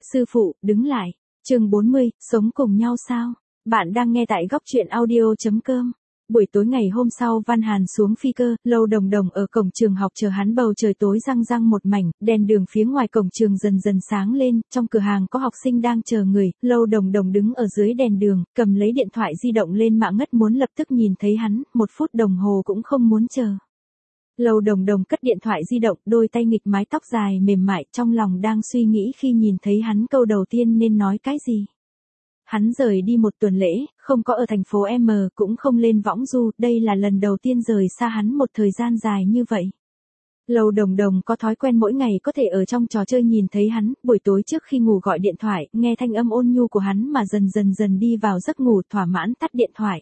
Sư phụ, đứng lại. Chương 40, sống cùng nhau sao? Bạn đang nghe tại góc truyện audio.com. Buổi tối ngày hôm sau Văn Hàn xuống phi cơ, Lâu Đồng Đồng ở cổng trường học chờ hắn. Bầu trời tối răng răng một mảnh, đèn đường phía ngoài cổng trường dần dần sáng lên, trong cửa hàng có học sinh đang chờ người. Lâu Đồng Đồng đứng ở dưới đèn đường, cầm lấy điện thoại di động lên mạng ngất muốn lập tức nhìn thấy hắn, 1 phút đồng hồ cũng không muốn chờ. Lâu Đồng Đồng cất điện thoại di động, đôi tay nghịch mái tóc dài mềm mại, trong lòng đang suy nghĩ khi nhìn thấy hắn câu đầu tiên nên nói cái gì. Hắn rời đi 1 tuần lễ, không có ở thành phố M, cũng không lên võng du, đây là lần đầu tiên rời xa hắn một thời gian dài như vậy. Lâu Đồng Đồng có thói quen mỗi ngày có thể ở trong trò chơi nhìn thấy hắn, buổi tối trước khi ngủ gọi điện thoại, nghe thanh âm ôn nhu của hắn mà dần đi vào giấc ngủ, thỏa mãn tắt điện thoại.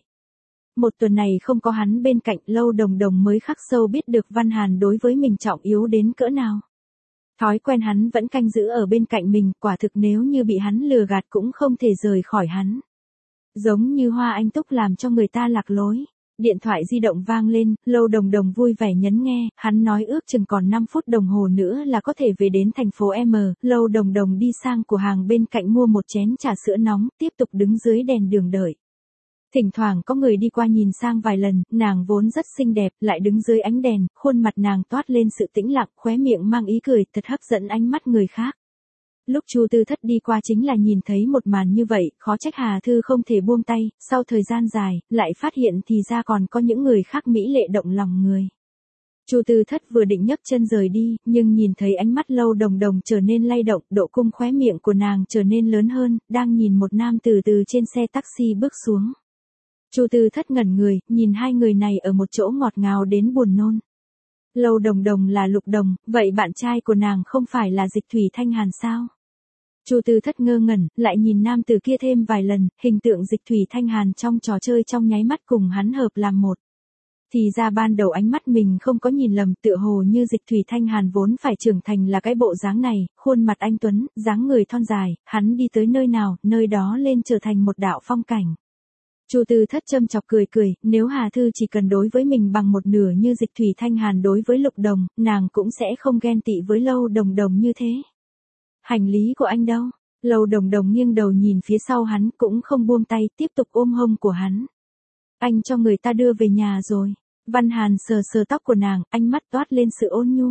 1 tuần này không có hắn bên cạnh, Lâu Đồng Đồng mới khắc sâu biết được Văn Hàn đối với mình trọng yếu đến cỡ nào. Thói quen hắn vẫn canh giữ ở bên cạnh mình, quả thực nếu như bị hắn lừa gạt cũng không thể rời khỏi hắn. Giống như hoa anh túc làm cho người ta lạc lối. Điện thoại di động vang lên, Lâu Đồng Đồng vui vẻ nhấn nghe, hắn nói ước chừng còn 5 phút đồng hồ nữa là có thể về đến thành phố M. Lâu Đồng Đồng đi sang cửa hàng bên cạnh mua 1 chén trà sữa nóng, tiếp tục đứng dưới đèn đường đợi. Thỉnh thoảng có người đi qua nhìn sang vài lần, nàng vốn rất xinh đẹp, lại đứng dưới ánh đèn, khuôn mặt nàng toát lên sự tĩnh lặng, khóe miệng mang ý cười, thật hấp dẫn ánh mắt người khác. Lúc Chu Tư Thất đi qua chính là nhìn thấy một màn như vậy, khó trách Hà Thư không thể buông tay, sau thời gian dài, lại phát hiện thì ra còn có những người khác mỹ lệ động lòng người. Chu Tư Thất vừa định nhấc chân rời đi, nhưng nhìn thấy ánh mắt Lâu Đồng Đồng trở nên lay động, độ cung khóe miệng của nàng trở nên lớn hơn, đang nhìn một nam từ trên xe taxi bước xuống. Chu Tư Thất ngẩn người, nhìn hai người này ở một chỗ ngọt ngào đến buồn nôn. Lâu Đồng Đồng là Lục Đồng, vậy bạn trai của nàng không phải là Dịch Thủy Thanh Hàn sao? Chu Tư Thất ngơ ngẩn, lại nhìn nam từ kia thêm vài lần, hình tượng Dịch Thủy Thanh Hàn trong trò chơi trong nháy mắt cùng hắn hợp làm một. Thì ra ban đầu ánh mắt mình không có nhìn lầm, tựa hồ như Dịch Thủy Thanh Hàn vốn phải trưởng thành là cái bộ dáng này, khuôn mặt anh tuấn, dáng người thon dài, hắn đi tới nơi nào, nơi đó lên trở thành một đạo phong cảnh. Chu Tư Thất châm chọc cười, nếu Hà Thư chỉ cần đối với mình bằng 1/2 như Dịch Thủy Thanh Hàn đối với Lục Đồng, nàng cũng sẽ không ghen tị với Lâu Đồng Đồng như thế. Hành lý của anh đâu? Lâu Đồng Đồng nghiêng đầu nhìn phía sau hắn, cũng không buông tay, tiếp tục ôm hông của hắn. Anh cho người ta đưa về nhà rồi. Văn Hàn sờ tóc của nàng, ánh mắt toát lên sự ôn nhu.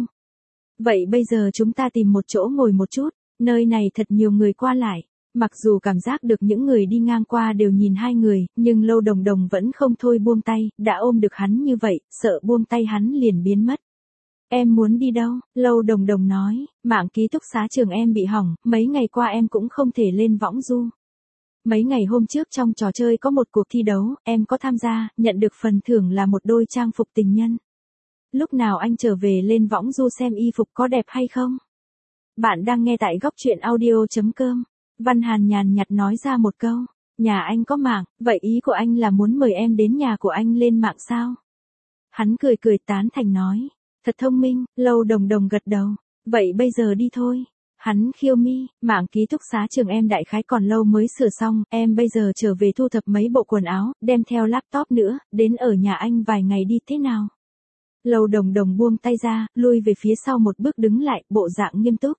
Vậy bây giờ chúng ta tìm một chỗ ngồi một chút, nơi này thật nhiều người qua lại. Mặc dù cảm giác được những người đi ngang qua đều nhìn hai người, nhưng Lâu Đồng Đồng vẫn không thôi buông tay, đã ôm được hắn như vậy, sợ buông tay hắn liền biến mất. Em muốn đi đâu? Lâu Đồng Đồng nói, mạng ký túc xá trường em bị hỏng, mấy ngày qua em cũng không thể lên võng du. Mấy ngày hôm trước trong trò chơi có một cuộc thi đấu, em có tham gia, nhận được phần thưởng là một đôi trang phục tình nhân. Lúc nào anh trở về lên võng du xem y phục có đẹp hay không? Bạn đang nghe tại góc truyện audio.com. Văn Hàn nhàn nhạt nói ra một câu, nhà anh có mạng, vậy ý của anh là muốn mời em đến nhà của anh lên mạng sao? Hắn cười tán thành nói, thật thông minh. Lâu Đồng Đồng gật đầu, vậy bây giờ đi thôi. Hắn khiêu mi, mạng ký túc xá trường em đại khái còn lâu mới sửa xong, em bây giờ trở về thu thập mấy bộ quần áo, đem theo laptop nữa, đến ở nhà anh vài ngày đi thế nào? Lâu Đồng Đồng buông tay ra, lui về phía sau một bước đứng lại, bộ dạng nghiêm túc.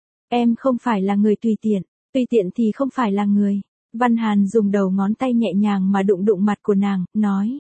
Em không phải là người tùy tiện. Tùy tiện thì không phải là người. Văn Hàn dùng đầu ngón tay nhẹ nhàng mà đụng mặt của nàng, nói.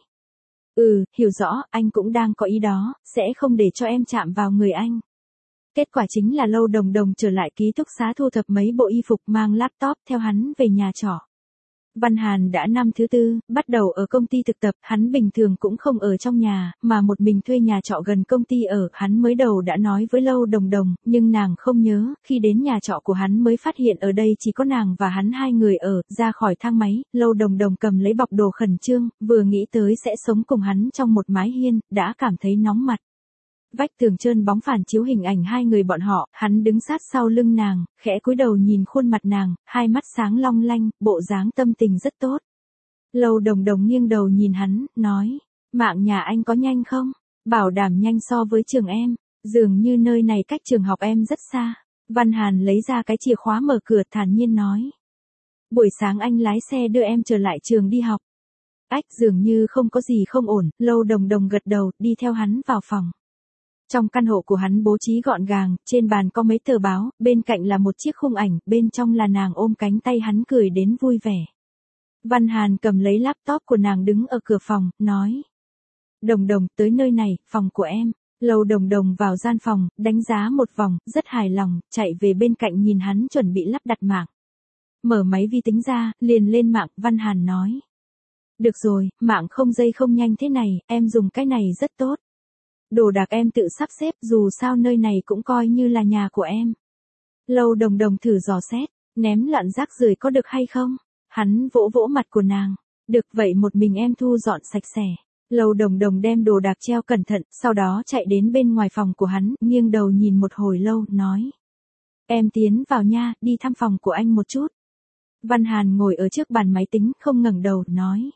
Hiểu rõ, anh cũng đang có ý đó, sẽ không để cho em chạm vào người anh. Kết quả chính là Lâu Đồng Đồng trở lại ký túc xá thu thập mấy bộ y phục, mang laptop theo hắn về nhà trọ. Văn Hàn đã năm thứ 4, bắt đầu ở công ty thực tập, hắn bình thường cũng không ở trong nhà, mà một mình thuê nhà trọ gần công ty ở, hắn mới đầu đã nói với Lâu Đồng Đồng, nhưng nàng không nhớ, khi đến nhà trọ của hắn mới phát hiện ở đây chỉ có nàng và hắn 2 người ở, ra khỏi thang máy, Lâu Đồng Đồng cầm lấy bọc đồ khẩn trương, vừa nghĩ tới sẽ sống cùng hắn trong một mái hiên, đã cảm thấy nóng mặt. Vách tường trơn bóng phản chiếu hình ảnh 2 người bọn họ, hắn đứng sát sau lưng nàng, khẽ cúi đầu nhìn khuôn mặt nàng, hai mắt sáng long lanh, bộ dáng tâm tình rất tốt. Lâu Đồng Đồng nghiêng đầu nhìn hắn, nói, mạng nhà anh có nhanh không? Bảo đảm nhanh so với trường em, dường như nơi này cách trường học em rất xa. Văn Hàn lấy ra cái chìa khóa mở cửa thản nhiên nói. Buổi sáng anh lái xe đưa em trở lại trường đi học. Dường như không có gì không ổn, Lâu Đồng Đồng gật đầu, đi theo hắn vào phòng. Trong căn hộ của hắn bố trí gọn gàng, trên bàn có mấy tờ báo, bên cạnh là một chiếc khung ảnh, bên trong là nàng ôm cánh tay hắn cười đến vui vẻ. Văn Hàn cầm lấy laptop của nàng đứng ở cửa phòng, nói. Đồng Đồng, tới nơi này, phòng của em. Lâu Đồng Đồng vào gian phòng, đánh giá một vòng, rất hài lòng, chạy về bên cạnh nhìn hắn chuẩn bị lắp đặt mạng. Mở máy vi tính ra, liền lên mạng, Văn Hàn nói. Được rồi, mạng không dây không nhanh thế này, em dùng cái này rất tốt. Đồ đạc em tự sắp xếp, dù sao nơi này cũng coi như là nhà của em. Lâu Đồng Đồng thử dò xét, ném loạn rác rưởi có được hay không? Hắn vỗ vỗ mặt của nàng. Được vậy một mình em thu dọn sạch sẽ. Lâu Đồng Đồng đem đồ đạc treo cẩn thận, sau đó chạy đến bên ngoài phòng của hắn, nghiêng đầu nhìn một hồi lâu, nói. Em tiến vào nha, đi thăm phòng của anh một chút. Văn Hàn ngồi ở trước bàn máy tính, không ngẩng đầu, nói.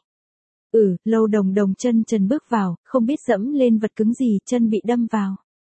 Lâu Đồng Đồng chân trần bước vào, không biết dẫm lên vật cứng gì, chân bị đâm vào.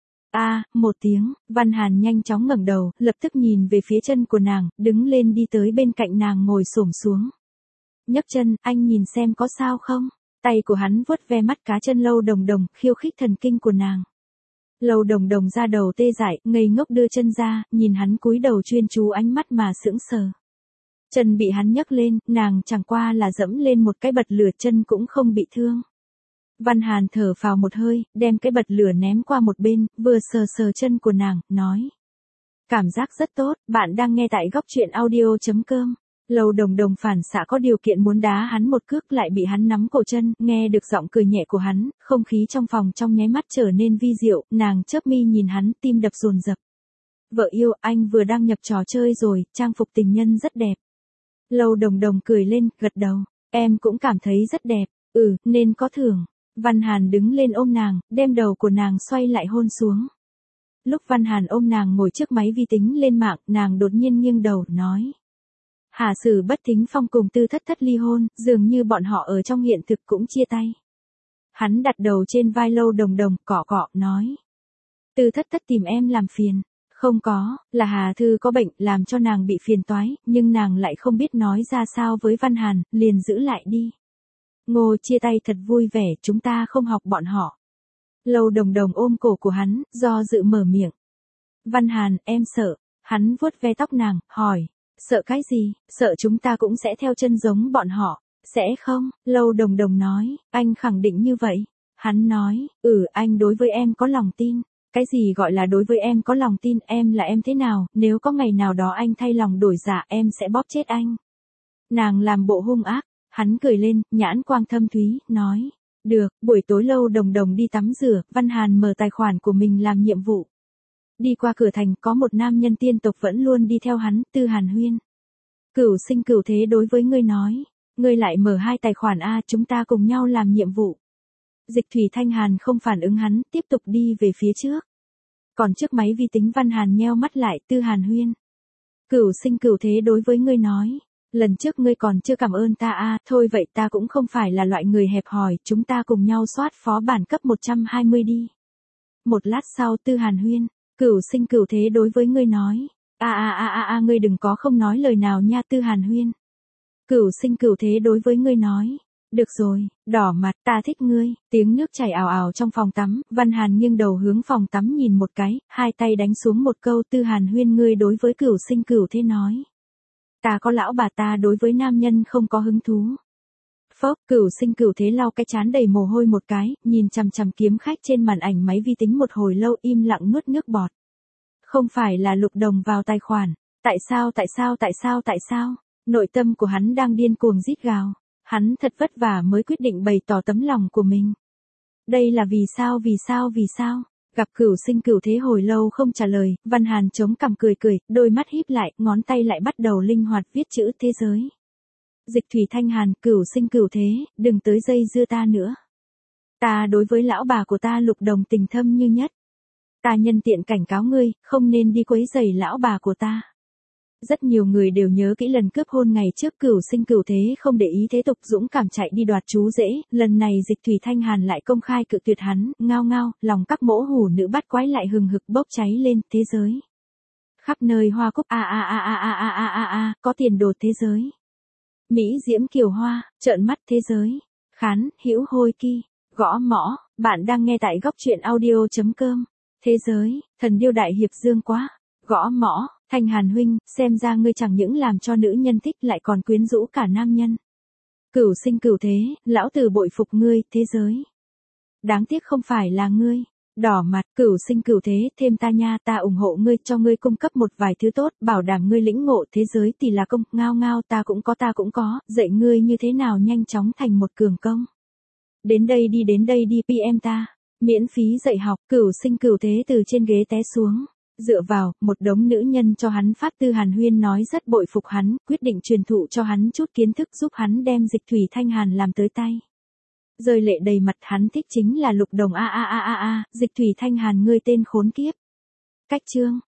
Một tiếng, Văn Hàn nhanh chóng ngẩng đầu, lập tức nhìn về phía chân của nàng, đứng lên đi tới bên cạnh nàng ngồi xổm xuống. Nhấc chân, anh nhìn xem có sao không? Tay của hắn vuốt ve mắt cá chân Lâu Đồng Đồng, khiêu khích thần kinh của nàng. Lâu Đồng Đồng ra đầu tê dại, ngây ngốc đưa chân ra, nhìn hắn cúi đầu chuyên chú ánh mắt mà sững sờ. Chân bị hắn nhấc lên, nàng chẳng qua là dẫm lên một cái bật lửa, chân cũng không bị thương. Văn Hàn thở phào một hơi, đem cái bật lửa ném qua một bên, vừa sờ sờ chân của nàng, nói. Cảm giác rất tốt, bạn đang nghe tại góc truyện audio.com. Lâu Đồng Đồng phản xạ có điều kiện muốn đá hắn một cước, lại bị hắn nắm cổ chân, nghe được giọng cười nhẹ của hắn, không khí trong phòng trong nháy mắt trở nên vi diệu, nàng chớp mi nhìn hắn, tim đập dồn dập. Vợ yêu, anh vừa đăng nhập trò chơi rồi, trang phục tình nhân rất đẹp. Lâu Đồng Đồng cười lên, gật đầu, em cũng cảm thấy rất đẹp, nên có thưởng. Văn Hàn đứng lên ôm nàng, đem đầu của nàng xoay lại hôn xuống. Lúc Văn Hàn ôm nàng ngồi trước máy vi tính lên mạng, nàng đột nhiên nghiêng đầu, nói. Hà Sử Bất Thính Phong cùng Tư Thất Thất ly hôn, dường như bọn họ ở trong hiện thực cũng chia tay. Hắn đặt đầu trên vai Lâu Đồng Đồng, cọ cọ, nói. Tư Thất Thất tìm em làm phiền. Không có, là Hà Thư có bệnh, làm cho nàng bị phiền toái, nhưng nàng lại không biết nói ra sao với Văn Hàn, liền giữ lại đi. Ngô chia tay thật vui vẻ, chúng ta không học bọn họ. Lâu Đồng Đồng ôm cổ của hắn, do dự mở miệng. Văn Hàn, em sợ. Hắn vuốt ve tóc nàng, hỏi. Sợ cái gì? Sợ chúng ta cũng sẽ theo chân giống bọn họ. Sẽ không? Lâu Đồng Đồng nói, anh khẳng định như vậy. Hắn nói, anh đối với em có lòng tin. Cái gì gọi là đối với em có lòng tin, em là em thế nào, nếu có ngày nào đó anh thay lòng đổi dạ em sẽ bóp chết anh. Nàng làm bộ hung ác, hắn cười lên, nhãn quang thâm thúy, nói. Được, buổi tối Lâu Đồng Đồng đi tắm rửa, Văn Hàn mở tài khoản của mình làm nhiệm vụ. Đi qua cửa thành có một nam nhân tiên tộc vẫn luôn đi theo hắn, Tư Hàn Huyên. Cửu sinh cửu thế đối với ngươi nói. Ngươi lại mở 2 tài khoản chúng ta cùng nhau làm nhiệm vụ. Dịch Thủy Thanh Hàn không phản ứng hắn, tiếp tục đi về phía trước. Còn trước máy vi tính Văn Hàn nheo mắt lại, Tư Hàn Huyên. Cửu sinh cửu thế đối với ngươi nói. Lần trước ngươi còn chưa cảm ơn ta thôi vậy ta cũng không phải là loại người hẹp hòi, chúng ta cùng nhau soát phó bản cấp 120 đi. Một lát sau Tư Hàn Huyên, cửu sinh cửu thế đối với ngươi nói. Ngươi đừng có không nói lời nào nha Tư Hàn Huyên. Cửu sinh cửu thế đối với ngươi nói. Được rồi, đỏ mặt, ta thích ngươi. Tiếng nước chảy ào ào trong phòng tắm, Văn Hàn nghiêng đầu hướng phòng tắm nhìn một cái, hai tay đánh xuống một câu Tư Hàn Huyên ngươi đối với cửu sinh cửu thế nói. Ta có lão bà, ta đối với nam nhân không có hứng thú. Phốc, cửu sinh cửu thế lau cái trán đầy mồ hôi một cái, nhìn chằm chằm kiếm khách trên màn ảnh máy vi tính một hồi lâu im lặng nuốt nước bọt. Không phải là Lục Đồng vào tài khoản. Tại sao? Nội tâm của hắn đang điên cuồng rít gào. Hắn thật vất vả mới quyết định bày tỏ tấm lòng của mình. Đây là vì sao? Gặp cửu sinh cửu thế hồi lâu không trả lời, Văn Hàn chống cằm cười, đôi mắt híp lại, ngón tay lại bắt đầu linh hoạt viết chữ thế giới. Dịch Thủy Thanh Hàn, cửu sinh cửu thế, đừng tới dây dưa ta nữa. Ta đối với lão bà của ta Lục Đồng tình thâm như nhất. Ta nhân tiện cảnh cáo ngươi, không nên đi quấy rầy lão bà của ta. Rất nhiều người đều nhớ kỹ lần cướp hôn ngày trước cửu sinh cửu thế không để ý thế tục dũng cảm chạy đi đoạt chú rể, lần này Dịch Thủy Thanh Hàn lại công khai cự tuyệt hắn, ngao, lòng các mỗ hủ nữ bắt quái lại hừng hực bốc cháy lên, thế giới. Khắp nơi hoa cúc có tiền đồ thế giới. Mỹ diễm kiều hoa, trợn mắt thế giới. Khán, hữu hôi ki, gõ mõ, bạn đang nghe tại góc truyện audio.com. Thế giới, thần điêu đại hiệp dương quá. Gõ mõ, Thanh Hàn huynh, xem ra ngươi chẳng những làm cho nữ nhân thích lại còn quyến rũ cả nam nhân. Cửu sinh cửu thế, lão tử bội phục ngươi, thế giới. Đáng tiếc không phải là ngươi. Đỏ mặt, cửu sinh cửu thế, thêm ta nha, ta ủng hộ ngươi, cho ngươi cung cấp một vài thứ tốt, bảo đảm ngươi lĩnh ngộ thế giới thì là công, ngao ngao ta cũng có, dạy ngươi như thế nào nhanh chóng thành một cường công. Đến đây đi PM ta, miễn phí dạy học, cửu sinh cửu thế từ trên ghế té xuống. Dựa vào, một đống nữ nhân cho hắn pháp tư Hàn Huyên nói rất bội phục hắn, quyết định truyền thụ cho hắn chút kiến thức giúp hắn đem dịch thủy thanh hàn làm tới tay. Rơi lệ đầy mặt hắn thích chính là Lục Đồng a, dịch thủy thanh hàn ngươi tên khốn kiếp. Cách chương.